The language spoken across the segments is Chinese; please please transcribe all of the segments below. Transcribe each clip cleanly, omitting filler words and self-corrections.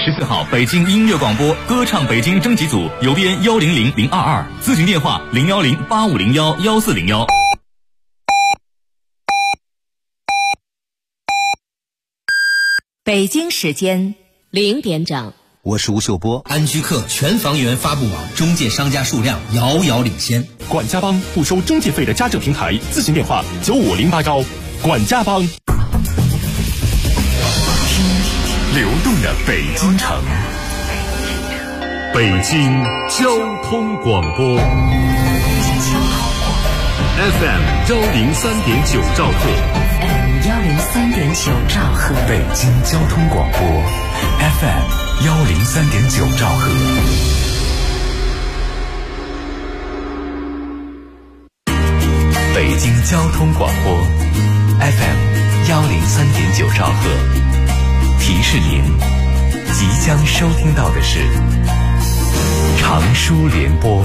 14号，北京音乐广播歌唱北京征集组邮编100022，咨询电话01085011401。 北京时间0点整。 我是吴秀波。 安居客全房源发布网中介商家数量遥遥领先。 管家帮不收中介费的家政平台，咨询电话95081。管家帮。 流动的北京城，北京交通广播 FM 103.9兆赫 103.9兆赫， 北京交通广播 FM 103.9兆赫。北京交通广播 FM 103.9兆赫。提示您，即将收听到的是长舒联播。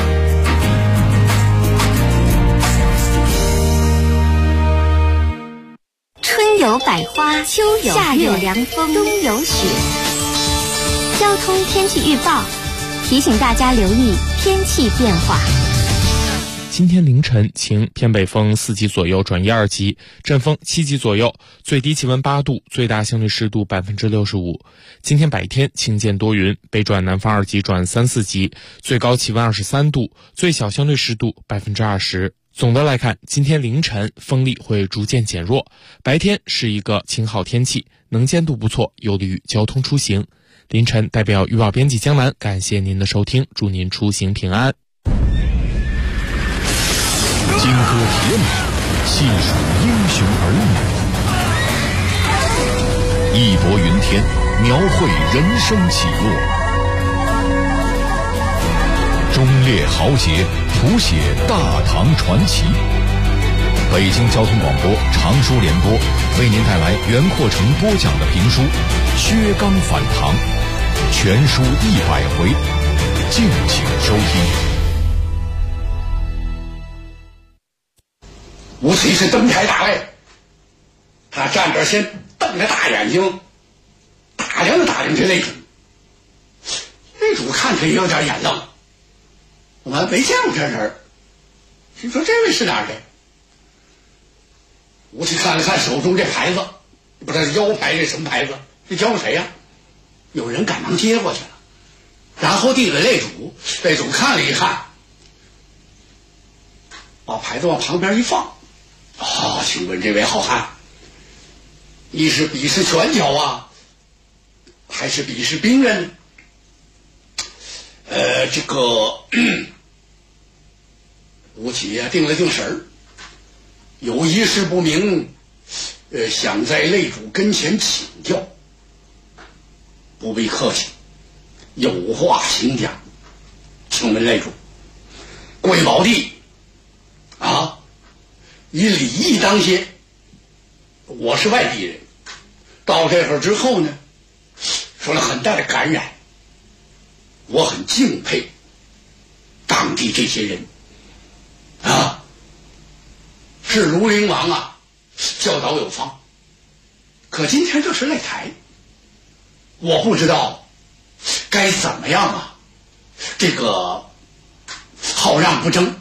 春有百花，秋有夏有凉风，冬有雪。交通天气预报提醒大家留意天气变化。 今天凌晨晴，偏北风4级左右转1、2级，阵风7级左右，最低气温8度，最大相对湿度65%。今天白天晴间多云，北转南方2级转3、4级，最高气温23度，最小相对湿度20%。总的来看，今天凌晨风力会逐渐减弱，白天是一个晴好天气，能见度不错，有利于交通出行。凌晨代表预报编辑江南，感谢您的收听，祝您出行平安。 金戈铁马，细数英雄儿女，义薄云天，描绘人生起落，忠烈豪杰，谱写大唐传奇。北京交通广播长舒联播为您带来袁阔成播讲的评书《薛刚反唐》，全书100回，敬请收听。 吴奇是登台大擂，他站这先瞪着大眼睛打量了打量这擂主。擂主看着也有点眼愣，我们没见过这人，听说这位是哪儿的？吴奇看了看手中这牌子，不知道是腰牌这什么牌子，这交给谁呀？有人赶忙接过去了，然后递给擂主。擂主看了一看，把牌子往旁边一放。请问这位好汉，你是比试拳脚啊，还是比试兵刃？这个吴起定了定神儿，有一事不明，想在擂主跟前请教。不必客气，有话请讲。请问擂主，贵宝地啊，以礼义当先。我是外地人，到这会儿之后呢，受了很大的感染。我很敬佩当地这些人啊，是庐陵王啊，教导有方。可今天这是擂台，我不知道该怎么样啊，这个好让不争，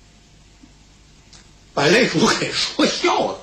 把擂主给说笑了。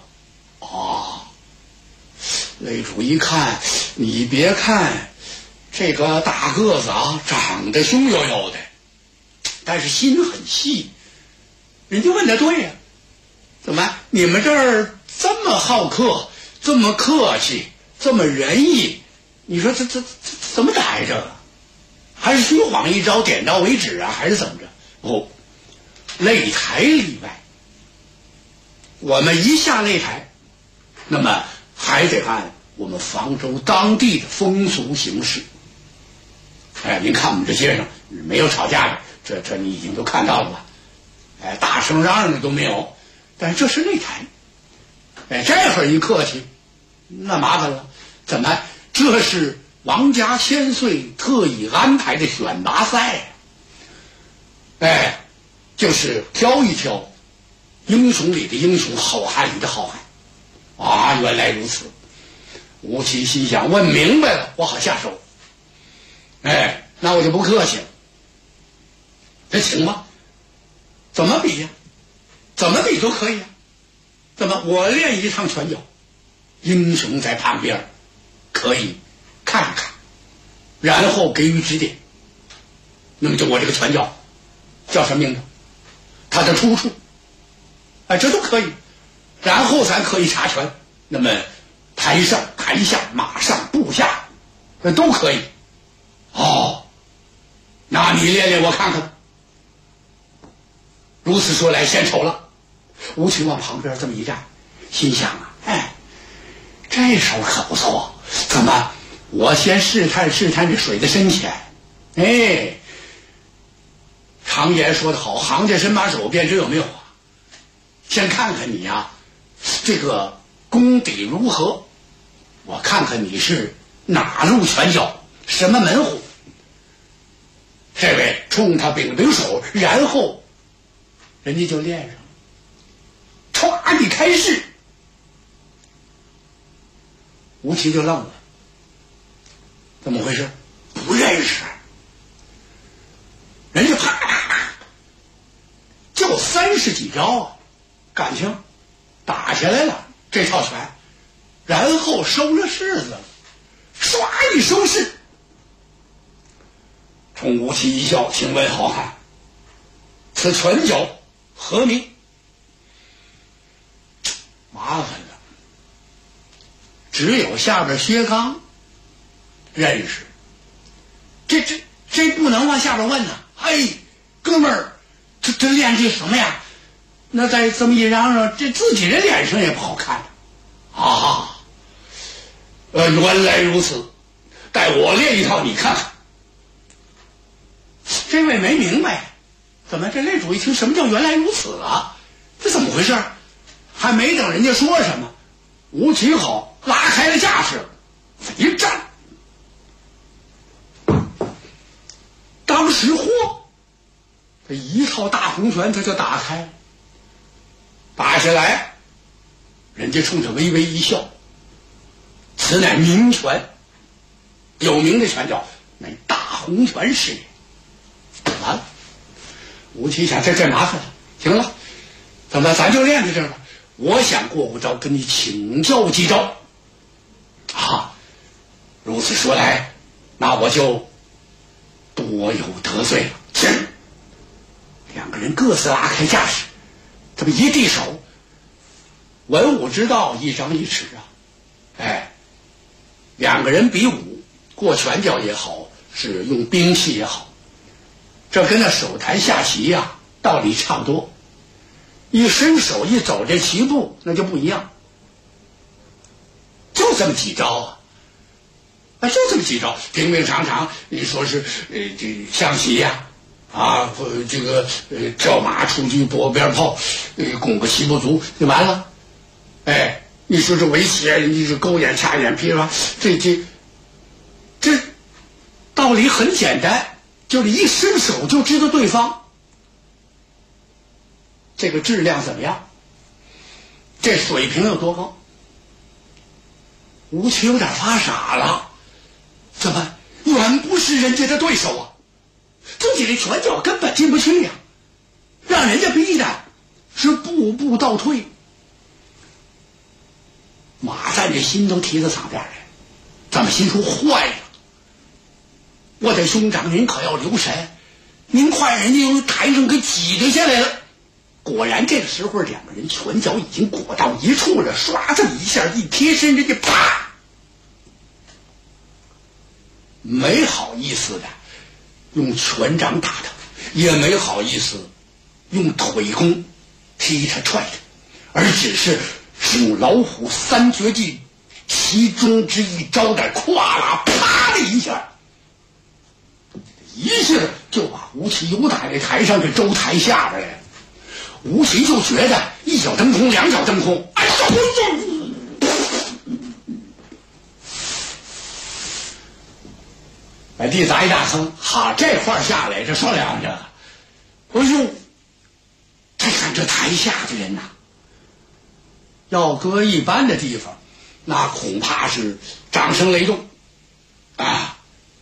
擂主一看，你别看这个大个子啊，长得凶悠悠的，但是心很细。人家问的对呀，怎么你们这儿这么好客，这么客气，这么仁义，你说这怎么逮着？还是虚晃一招，点到为止啊，还是怎么着？擂台例外。我们一下擂台，那么还得按我们房州当地的风俗形式。您看我们这街上没有吵架的，这你已经都看到了吧？大声嚷嚷的都没有，但是这是擂台。这会儿一客气，那麻烦了。怎么？这是王家千岁特意安排的选拔赛。就是挑一挑英雄里的英雄，好汉里的好汉。原来如此。吴起心想，问明白了，我好下手。 哎，那我就不客气了。这请吧，怎么比呀？怎么比都可以啊。怎么我练一趟拳脚，英雄在旁边可以看看，然后给予指点。那么就我这个拳脚叫什么名字？它的出处，哎，这都可以。然后咱可以查拳，那么台上台下马上步下都可以。哦，那你练练我看看。如此说来献丑了。吴奇往旁边这么一站，心想啊，哎，这手可不错，怎么我先试探试探这水的深浅。哎，常言说得好，行家伸把手便知有没有啊。先看看你呀，这个功底如何，我看看你是哪路拳脚，什么门户。这位冲他柄柄手，然后人家就练上了。歘一开始，吴奇就愣了，怎么回事？不认识。人家啪啪啪就30几招啊，感情打下来了这套拳，然后收了式子了，唰一收式，冲吴奇一笑，请问好汉，此拳脚何名？麻烦了，只有下边薛刚认识，这不能往下边问呢。哎，哥们儿，这练这什么呀？那再这么一嚷嚷，这自己人脸上也不好看啊。原来如此，待我练一套你看看。这位没明白，怎么这擂主一听什么叫原来如此啊？这怎么回事？还没等人家说什么，吴奇好拉开了架势，一站，当时嚯，这一套大红拳他就打开了。打下来，人家冲着微微一笑，此乃名拳，有名的拳脚，乃大红拳是也。完了，吴奇想这麻烦了，行了，怎么咱就练在这儿吧？我想过五招跟你请教几招啊。如此说来，那我就多有得罪了。行，两个人各自拉开架势，这么一递手，文武之道一张一弛啊。哎，两个人比武，过拳脚也好，是用兵器也好，这跟那手谈下棋呀，道理差不多。一伸手一走这棋步那就不一样，就这么几招啊，就这么几招，平平常常。你说是这象棋呀，这个跳马出车拨边炮，攻个棋不足就完了。哎，你说这围棋，你是勾眼掐眼劈吧，这道理很简单，就是一伸手就知道对方这个质量怎么样，这水平有多高。吴奇有点发傻了，怎么远不是人家的对手啊？自己的拳脚根本进不去呀，让人家逼的是步步倒退。马占这心都提到嗓边来，咱们心说坏了，我的兄长您可要留神，您快人家由台上给挤兑下来了。果然这个时候两个人拳脚已经裹到一处了，唰这么一下一贴身，人家啪，没好意思的用拳掌打他，也没好意思用腿功踢他踹他，而只是用老虎三绝技其中之一招的胯啦啪的一下就把吴奇由打那台上给周台下边来了。吴奇就觉得一脚蹬空，两脚蹬空，哎呦！把地砸一大坑，哈，这块下来这说两着，哎呦！再看这台下的人呐，要搁一般的地方，那恐怕是掌声雷动啊！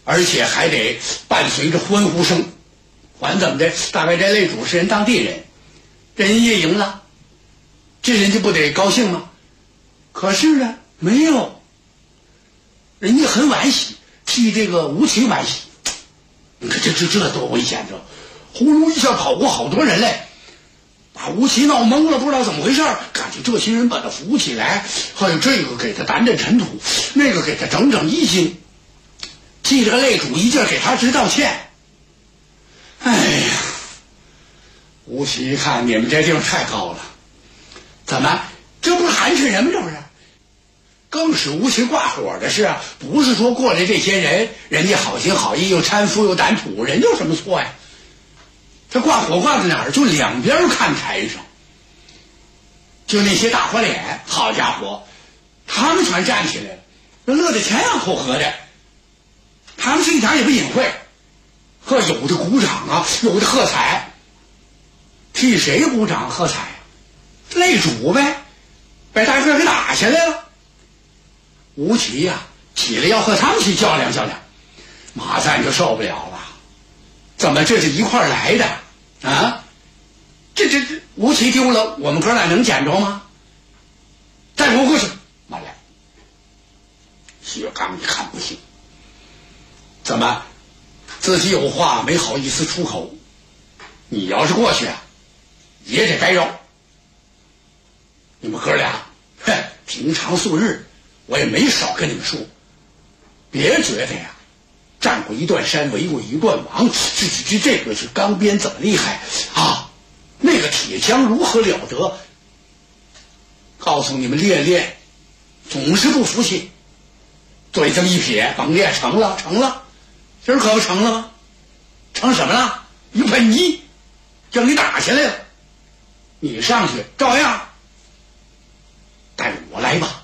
而且还得伴随着欢呼声。管怎么的，大概这擂主是人当地人，人家赢了，这人家不得高兴吗？可是呢，没有，人家很惋惜，替这个吴奇惋惜。你看这多危险！这呼噜一下跑过好多人来，把吴奇闹懵了，不知道怎么回事。感觉这些人把他扶起来，还有这个给他掸掸尘土，那个给他整整衣襟，替这个擂主一劲给他直道歉。哎呀，吴奇一看你们这地方太高了，怎么这不是寒碜人吗？这不是？更使吴奇挂火的是啊，不是说过来这些人，人家好心好意又搀扶又掸土，人有什么错呀？这挂火挂在哪儿？就两边看台上，就那些大花脸，好家伙，他们全站起来了，乐得前仰后合的，他们是一点也不隐晦。呵，有的鼓掌啊，有的喝彩。替谁鼓掌喝彩啊？擂主呗，把大个给打下来了。吴奇呀，起来要和他们去较量较量，马赞就受不了了。怎么这是一块来的啊？这吴奇丢了，我们哥俩能捡着吗？再不过去，完了。薛刚一看不行，怎么自己有话没好意思出口？你要是过去啊，也得挨肉。你们哥俩，平常素日我也没少跟你们说，别觉得呀，站过一段山，围过一段网，这个是钢鞭怎么厉害啊？那个铁枪如何了得？告诉你们练练，总是不服气。嘴这么一撇，甭练成了，今儿可不成了吗？成什么了？一盆泥，让你打下来了。你上去照样，带我来吧。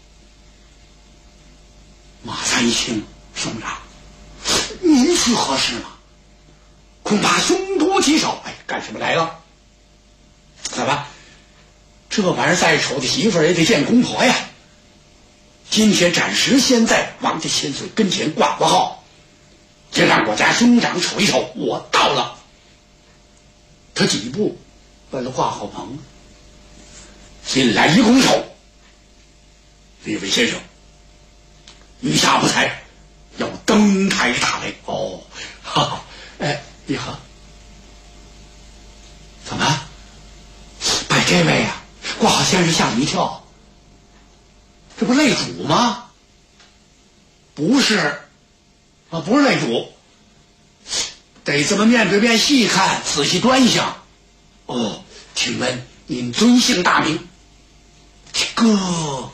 马三一听，兄长，您去何事吗？恐怕凶多吉少。哎，干什么来了？怎么？这玩意儿再丑的媳妇儿也得见公婆呀。今天暂时先在王家千岁跟前挂过号，就让我家兄长瞅一瞅，我到了。他几步奔了挂号棚，进来一拱手：“李伟先生，余下不才要登台打擂。”哦，好，你好。怎么？把这位啊，挂号先生吓我一跳。这不擂主吗？不是，啊，不是擂主，得这么面对面细看，仔细端详。哦，请问您尊姓大名？这个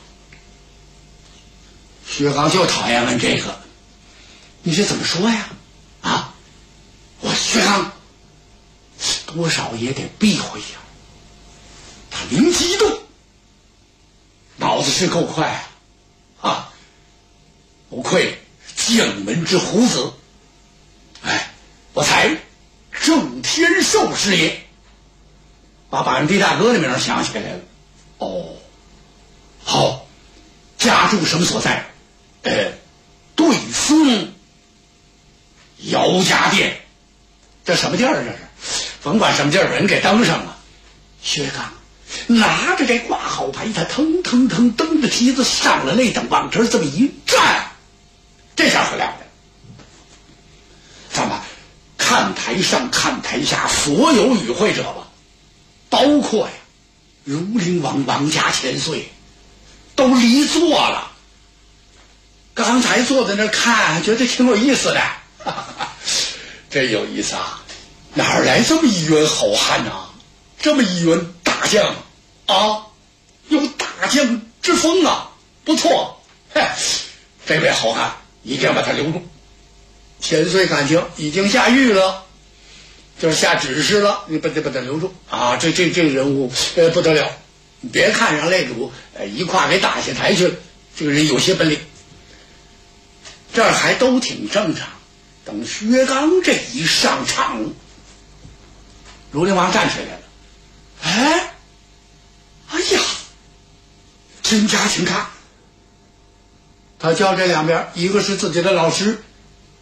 薛刚就讨厌问这个，你这怎么说呀？啊，我薛刚多少也得避讳呀。他灵机一动，脑子是够快啊！不愧将门之虎子，哎，我才郑天寿师爷，把板地大哥的名想起来了。哦，好，家住什么所在？对司姚家店，这什么地儿？这是，甭管什么地儿，人给登上了。薛刚拿着这挂号牌，他腾腾腾蹬着梯子上了那等，往这儿这么一站，这下可了不得。咱们看台上看台下所有与会者吧，包括呀如灵王王家千岁都离座了。刚才坐在那看，觉得挺有意思的，真有意思啊！哪儿来这么一员好汉啊？这么一员大将啊，有大将之风啊，不错。这位好汉一定要把他留住。千岁感情已经下狱了，就是下指示了，你把他留住啊！这人物不得了，你别看让擂主一胯给打下台去了，这个人有些本领。这儿还都挺正常。等薛刚这一上场，如灵王站起来了。哎呀，真家请看，他叫这两边，一个是自己的老师，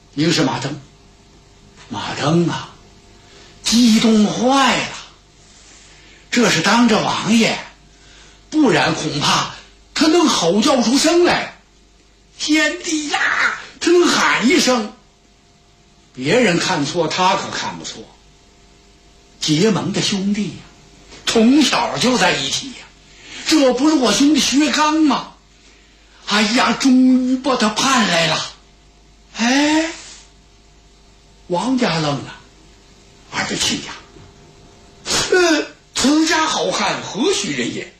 一个是马登。马登啊，激动坏了，这是当着王爷，不然恐怕他能吼叫出声来。贤弟呀，他能喊一声，别人看错，他可看不错。结盟的兄弟呀，从小就在一起呀，这不是我兄弟薛刚吗？哎呀，终于把他盼来了。哎，王家愣了，二位亲家，此家好汉何许人也？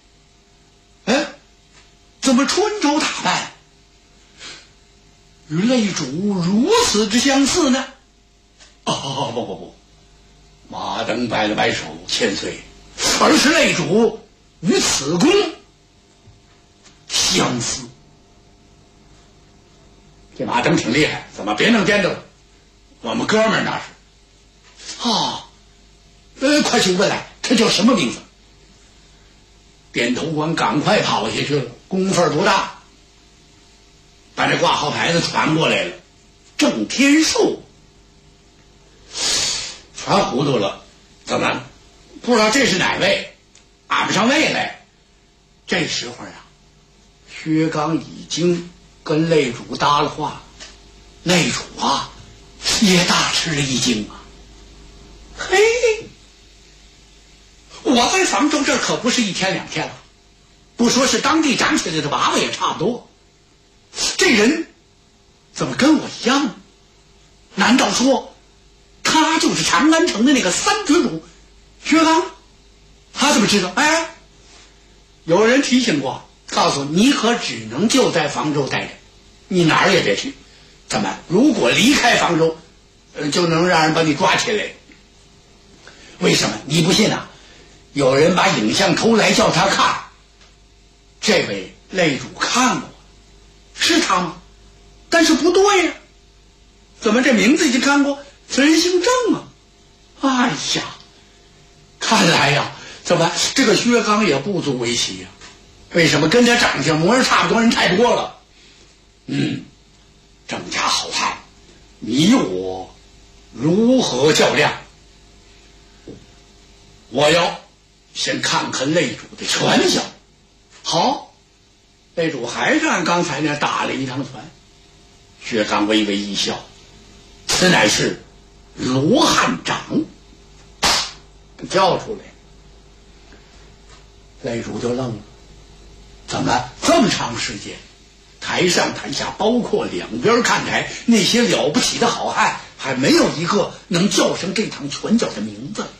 怎么穿着打扮与擂主如此之相似呢？不，马登摆了摆手，千岁，而是擂主与此公相似。这马登挺厉害，怎么别弄颠着了？我们哥们儿那是。快去问来，他叫什么名字？点头官赶快跑下去了，功夫不大，把这挂号牌子传过来了。郑天寿传糊涂了，怎么不知道这是哪位？按不上位来。这时候呀，薛刚已经跟擂主搭了话，擂主啊也大吃了一惊啊。嘿，我在房州这可不是1天2天了，不说是当地长起来的娃娃也差不多。这人怎么跟我一样呢？难道说他就是长安城的那个三郡主薛刚？他怎么知道？有人提醒过，告诉你可只能就在房州待着，你哪儿也别去。怎么？如果离开房州，就能让人把你抓起来。为什么？你不信啊？有人把影像偷来叫他看，这位擂主看过，是他吗？但是不对呀，怎么这名字已经看过，此人姓郑啊？哎呀，看来呀，怎么这个薛刚也不足为奇呀？为什么？跟他长相模样差不多人太多了。郑家好汉，你我如何较量？我要先看看擂主的拳脚。好，擂主还是按刚才那打了一趟拳。薛刚微微一笑，此乃是罗汉掌，叫出来。擂主就愣了，怎么这么长时间，台上台下包括两边看台那些了不起的好汉，还没有一个能叫上这趟拳脚的名字？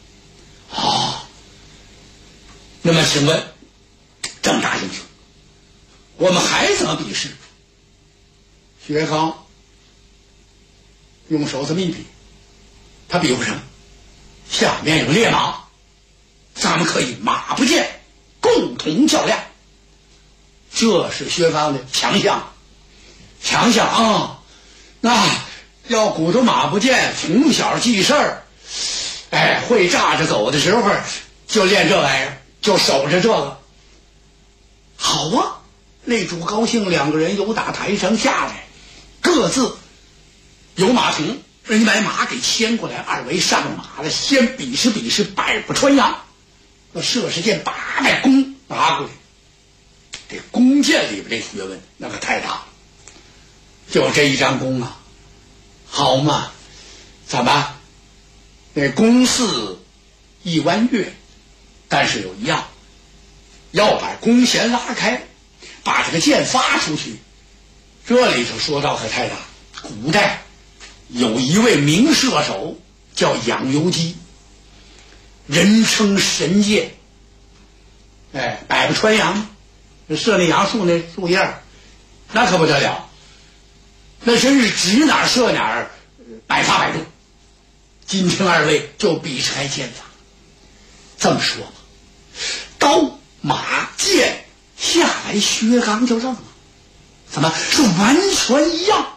那么请问郑大英雄，我们还怎么比试？薛刚用手这么一比，他比不上，下面有烈马，咱们可以马不见共同较量。这是薛刚的强项啊！那要鼓捣马不见，从小记事儿，会炸着走的时候就练这玩意儿，就守着这个。好啊，擂主高兴，两个人由打台上下来，各自有马停，人家把马给牵过来，二位上马了，先比试百步穿杨，那射射箭800弓拿过来。这弓箭里边这学问那可太大了，就这一张弓啊，好嘛，怎么那弓似一弯月，但是有一样，要把弓弦拉开，把这个箭发出去。这里头说到可太大，古代有一位名射手叫养由基，人称神箭，百步穿杨，射那杨树那树叶，那可不得了，那真是指哪射哪，百发百中。今天二位就比试开剑法。这么说吧，刀马剑下来，薛刚就愣了，怎么是完全一样？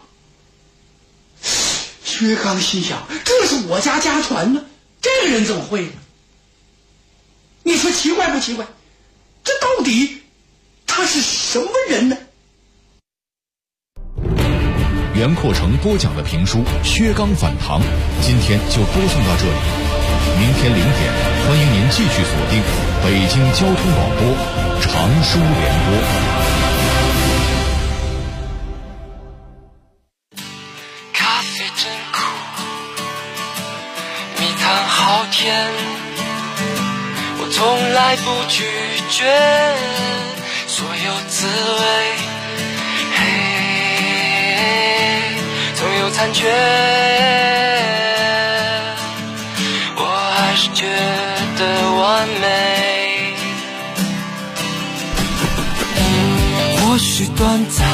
薛刚心想，这是我家家传呢，这个人怎么会呢？你说奇怪不奇怪？这到底他是什么人呢？ 袁阔成播讲的评书《薛刚反唐》，今天就播送到这里。明天0点，欢迎您继续锁定北京交通广播常书联播。 咖啡真苦，蜜糖好甜，我从来不拒绝所有滋味，总有残缺，我还是觉得完美。或许短暂，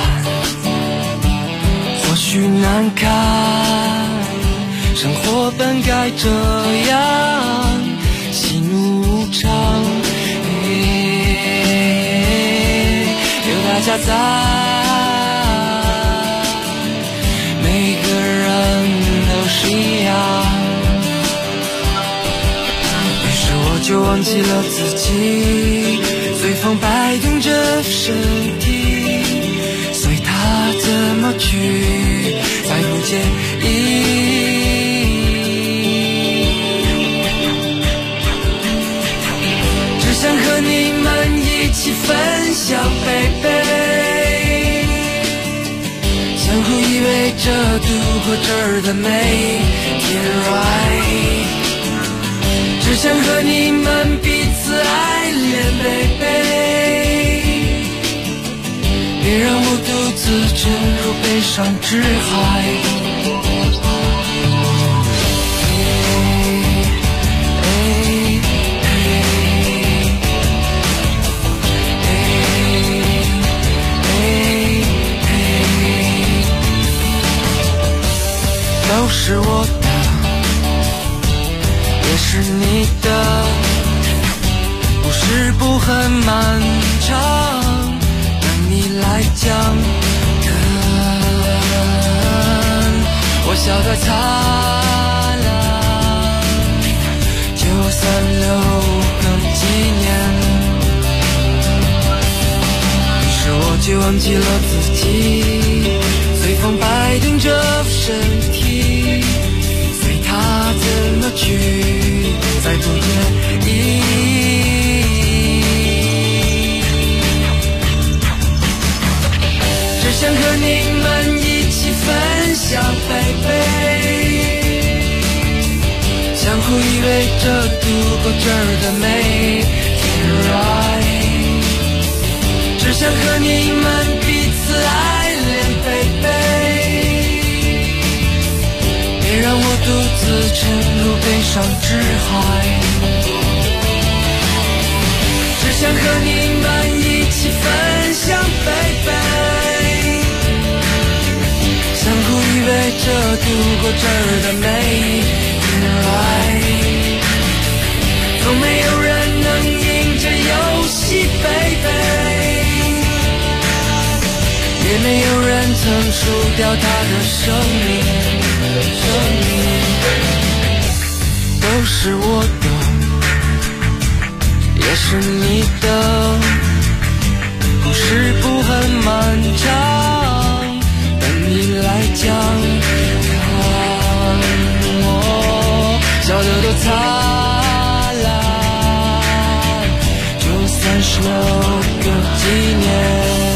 或许难堪，生活本该这样喜怒无常，有大家在，每个人都是一样，于是我就忘记了自己，随风摆动着身体，随它怎么去再不介意，只想和你们一起分享baby，相互依偎着度过这儿的每天 right， 只想和你们彼此爱恋 baby， 别让我独自沉入悲伤之海。都是我的，也是你的，故事不很漫长，等你来讲。我笑得灿烂，就算留更几年，于是我就忘记了自己，随风摆动着身体，随它怎么去再不介意，只想和你们一起分享baby，相互依偎着度过这儿的每天 right， 只想和你们彼此爱恋baby，别让我独自沉入悲伤之海，只想和你们一起分享baby，相互依偎着度过这儿的每天 right， 总没有人能赢这游戏baby，也没有人曾输掉他的生命，都是我的，也是你的，故事不很漫长，等你来讲。看我笑得多灿烂，就算是留个几年。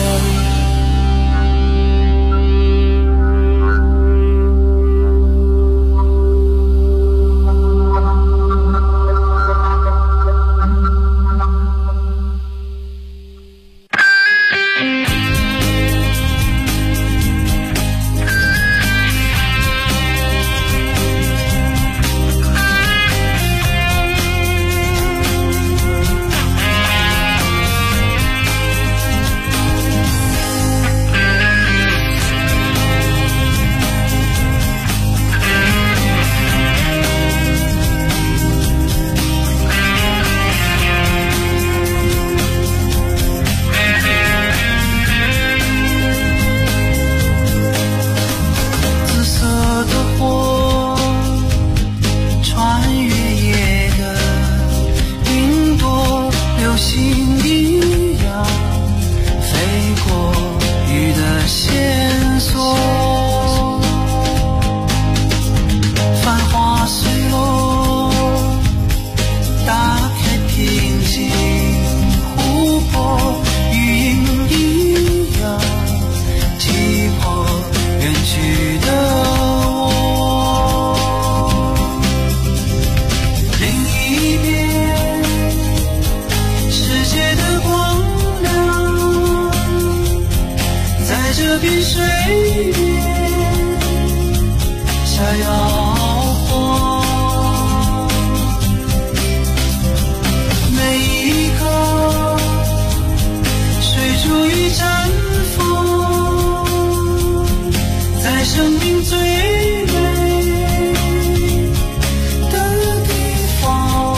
摇晃，每一刻水出一阵风，在生命最美的地方。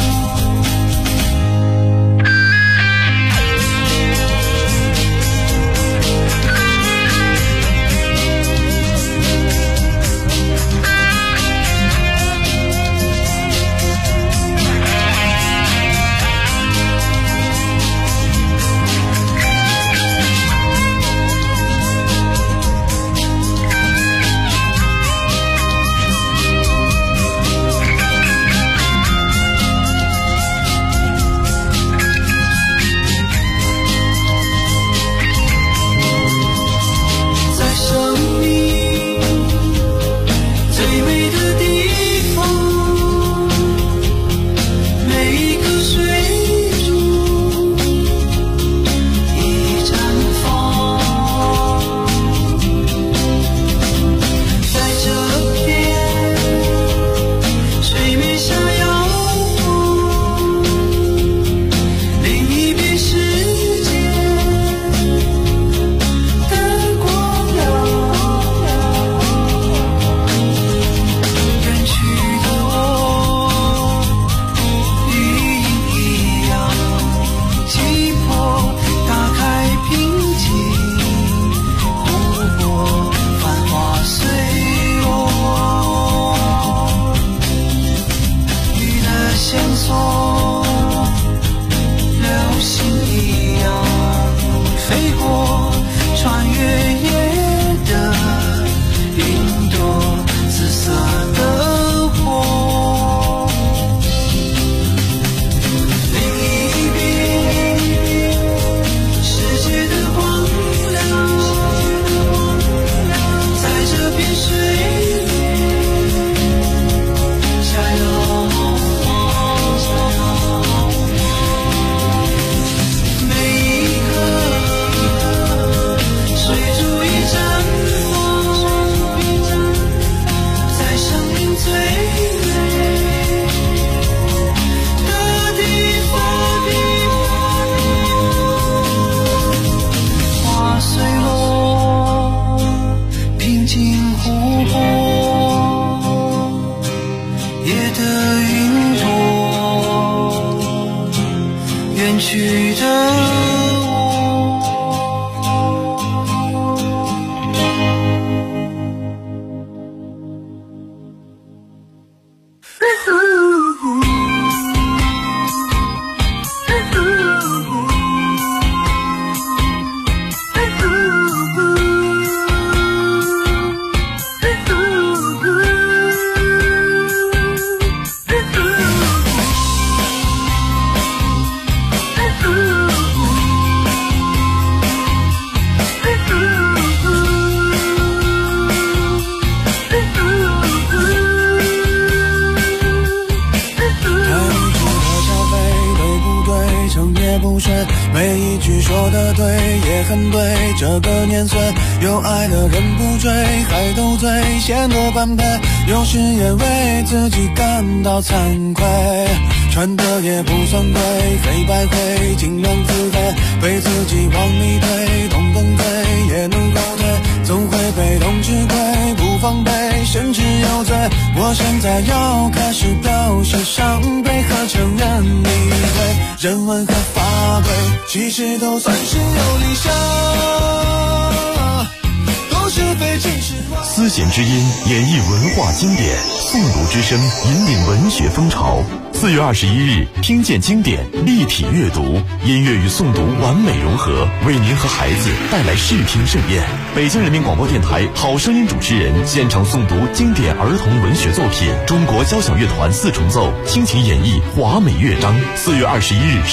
每一句说的对也很对，这个年岁有爱的人不追，还斗嘴显得般配，有时也为自己感到惭愧，穿的也不算贵，黑白灰尽量自卑，被自己往里推，动动嘴也能后退，总会被动吃亏，不防备甚至有罪，我现在要开始表示伤悲和承认理会，人文和法规其实都算是有理想，都是非其实。 丝弦之音演绎文化经典，诵读之声引领文学风潮。4月21日，听见经典，立体阅读，音乐与诵读完美融合，为您和孩子带来视听盛宴。北京人民广播电台好声音主持人现场诵读经典儿童文学作品，中国交响乐团4重奏倾情演绎华美乐章。4月21日